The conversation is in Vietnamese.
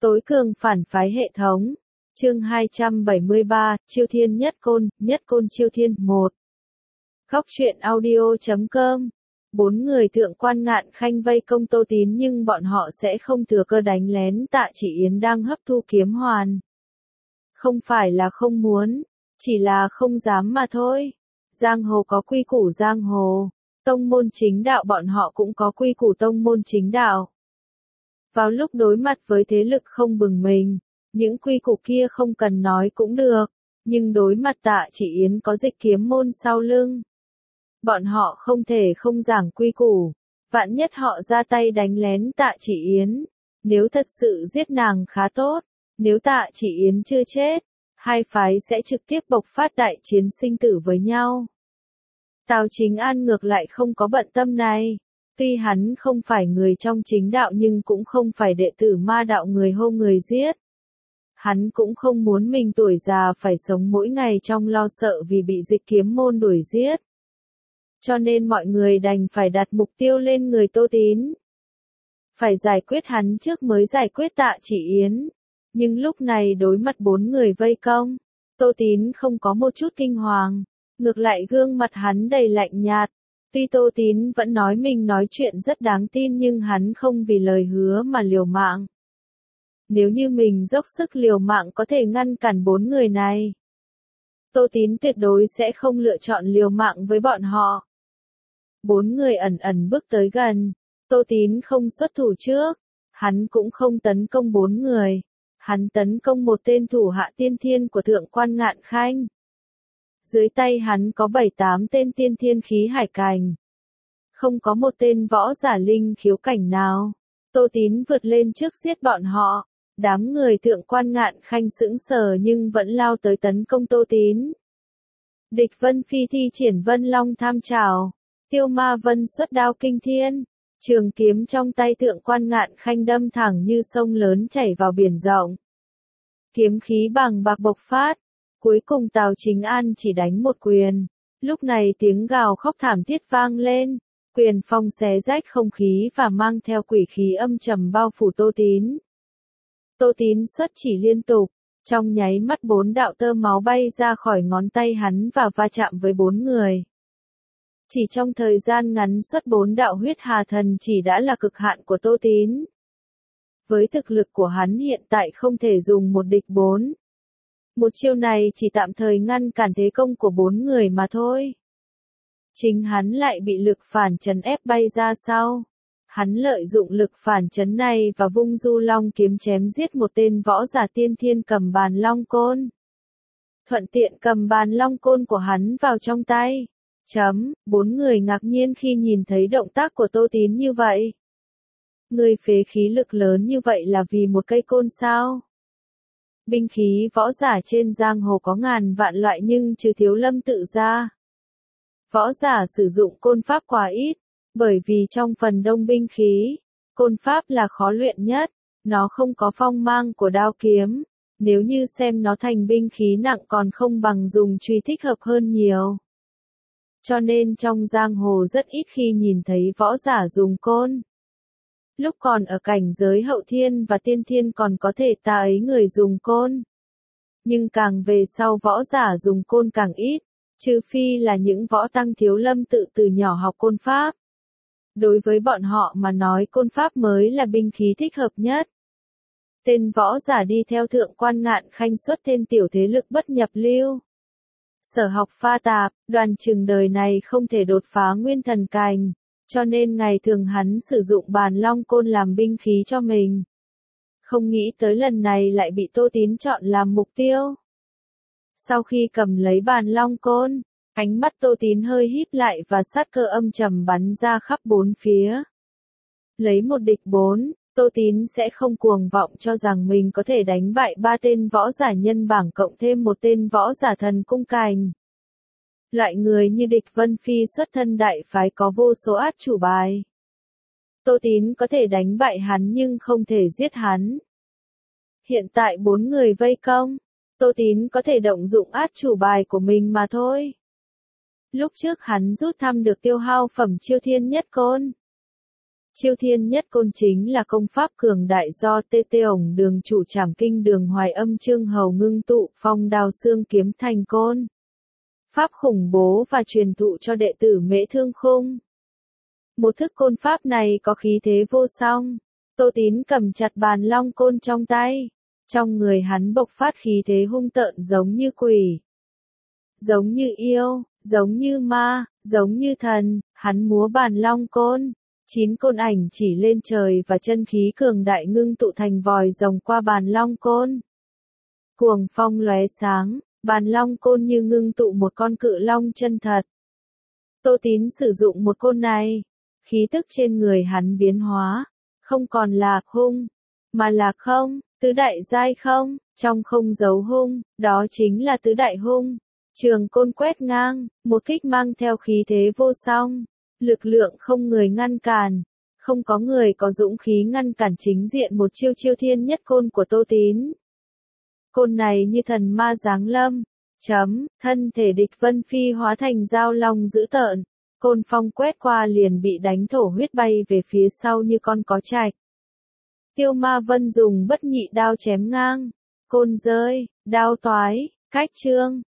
Tối cường phản phái hệ thống. Chương 273, Chiêu Thiên Nhất Côn Chiêu Thiên 1. Góc truyện audio.com. 4 người thượng quan Ngạn Khanh vây công Tô Tín nhưng bọn họ sẽ không thừa cơ đánh lén Tạ Chỉ Yến đang hấp thu kiếm hoàn. Không phải là không muốn, chỉ là không dám mà thôi. Giang hồ có quy củ giang hồ, tông môn chính đạo bọn họ cũng có quy củ tông môn chính đạo. Vào lúc đối mặt với thế lực không bừng mình, những quy củ kia không cần nói cũng được, nhưng đối mặt Tạ Chỉ Yến có Dịch Kiếm môn sau lưng. Bọn họ không thể không giảng quy củ, vạn nhất họ ra tay đánh lén Tạ Chỉ Yến. Nếu thật sự giết nàng khá tốt, nếu Tạ Chỉ Yến chưa chết, hai phái sẽ trực tiếp bộc phát đại chiến sinh tử với nhau. Tào Chính An ngược lại không có bận tâm này. Tuy hắn không phải người trong chính đạo nhưng cũng không phải đệ tử ma đạo người hô người giết. Hắn cũng không muốn mình tuổi già phải sống mỗi ngày trong lo sợ vì bị Dịch Kiếm môn đuổi giết. Cho nên mọi người đành phải đặt mục tiêu lên người Tô Tín. Phải giải quyết hắn trước mới giải quyết Tạ Chỉ Yến. Nhưng lúc này đối mặt 4 người vây công, Tô Tín không có một chút kinh hoàng, ngược lại gương mặt hắn đầy lạnh nhạt. Tuy Tô Tín vẫn nói mình nói chuyện rất đáng tin nhưng hắn không vì lời hứa mà liều mạng. Nếu như mình dốc sức liều mạng có thể ngăn cản 4 người này, Tô Tín tuyệt đối sẽ không lựa chọn liều mạng với bọn họ. 4 người ẩn ẩn bước tới gần, Tô Tín không xuất thủ trước, hắn cũng không tấn công 4 người, hắn tấn công một tên thủ hạ tiên thiên của thượng quan Ngạn Khanh. Dưới tay hắn có 7-8 tên tiên thiên khí hải cảnh. Không có một tên võ giả linh khiếu cảnh nào. Tô Tín vượt lên trước giết bọn họ. Đám người thượng quan Ngạn Khanh sững sờ nhưng vẫn lao tới tấn công Tô Tín. Địch Vân Phi thi triển Vân Long tham trảo. Tiêu Ma Vân xuất đao kinh thiên. Trường kiếm trong tay thượng quan Ngạn Khanh đâm thẳng như sông lớn chảy vào biển rộng. Kiếm khí bàng bạc bộc phát. Cuối cùng Tào Chính An chỉ đánh một quyền. Lúc này tiếng gào khóc thảm thiết vang lên. Quyền phong xé rách không khí và mang theo quỷ khí âm trầm bao phủ Tô Tín. Tô Tín xuất chỉ liên tục. Trong nháy mắt 4 đạo tơ máu bay ra khỏi ngón tay hắn và va chạm với 4 người. Chỉ trong thời gian ngắn xuất 4 đạo huyết hà thần chỉ đã là cực hạn của Tô Tín. Với thực lực của hắn hiện tại không thể dùng một địch 4. Một chiêu này chỉ tạm thời ngăn cản thế công của 4 người mà thôi. Chính hắn lại bị lực phản chấn ép bay ra sau. Hắn lợi dụng lực phản chấn này và vung du long kiếm chém giết một tên võ giả tiên thiên cầm bàn long côn. Thuận tiện cầm bàn long côn của hắn vào trong tay. 4 người ngạc nhiên khi nhìn thấy động tác của Tô Tín như vậy. Người phế khí lực lớn như vậy là vì một cây côn sao? Binh khí võ giả trên giang hồ có ngàn vạn loại nhưng trừ Thiếu Lâm tự ra. Võ giả sử dụng côn pháp quá ít, bởi vì trong phần đông binh khí, côn pháp là khó luyện nhất, nó không có phong mang của đao kiếm, nếu như xem nó thành binh khí nặng còn không bằng dùng truy thích hợp hơn nhiều. Cho nên trong giang hồ rất ít khi nhìn thấy võ giả dùng côn. Lúc còn ở cảnh giới hậu thiên và tiên thiên còn có thể ta ấy người dùng côn. Nhưng càng về sau võ giả dùng côn càng ít, trừ phi là những võ tăng Thiếu Lâm tự từ nhỏ học côn pháp. Đối với bọn họ mà nói côn pháp mới là binh khí thích hợp nhất. Tên võ giả đi theo thượng quan Ngạn Khanh xuất tên tiểu thế lực bất nhập lưu. Sở học pha tạp, đoán chừng đời này không thể đột phá nguyên thần cành. Cho nên ngày thường hắn sử dụng bàn long côn làm binh khí cho mình. Không nghĩ tới lần này lại bị Tô Tín chọn làm mục tiêu. Sau khi cầm lấy bàn long côn, ánh mắt Tô Tín hơi híp lại và sát cơ âm trầm bắn ra khắp 4 phía. Lấy một địch 4, Tô Tín sẽ không cuồng vọng cho rằng mình có thể đánh bại 3 tên võ giả nhân bảng cộng thêm một tên võ giả thần cung cành. Loại người như Địch Vân Phi xuất thân đại phái có vô số át chủ bài. Tô Tín có thể đánh bại hắn nhưng không thể giết hắn. Hiện tại 4 người vây công, Tô Tín có thể động dụng át chủ bài của mình mà thôi. Lúc trước hắn rút thăm được tiêu hao phẩm Chiêu Thiên Nhất Côn. Chiêu Thiên Nhất Côn chính là công pháp cường đại do TT ổng đường chủ trảm kinh đường hoài âm chương hầu ngưng tụ phong đao xương kiếm thành côn. Pháp khủng bố và truyền thụ cho đệ tử Mễ Thương Khung. Một thức côn pháp này có khí thế vô song. Tô Tín cầm chặt bàn long côn trong tay. Trong người hắn bộc phát khí thế hung tợn giống như quỷ. Giống như yêu, giống như ma, giống như thần, hắn múa bàn long côn. 9 côn ảnh chỉ lên trời và chân khí cường đại ngưng tụ thành vòi rồng qua bàn long côn. Cuồng phong lóe sáng, bàn long côn như ngưng tụ một con cự long chân thật. Tô Tín sử dụng một côn này, khí tức trên người hắn biến hóa, không còn là hung, mà là không, tứ đại giai không, trong không giấu hung, đó chính là tứ đại hung. Trường côn quét ngang, một kích mang theo khí thế vô song, lực lượng không người ngăn cản, không có người có dũng khí ngăn cản chính diện một chiêu Chiêu Thiên Nhất Côn của Tô Tín. Côn này như thần ma giáng lâm, thân thể địch Vân Phi hóa thành dao long dữ tợn, côn phong quét qua liền bị đánh thổ huyết bay về phía sau như con có trạch. Tiêu Ma Vân dùng bất nhị đao chém ngang, côn rơi, đao toái, cách trương,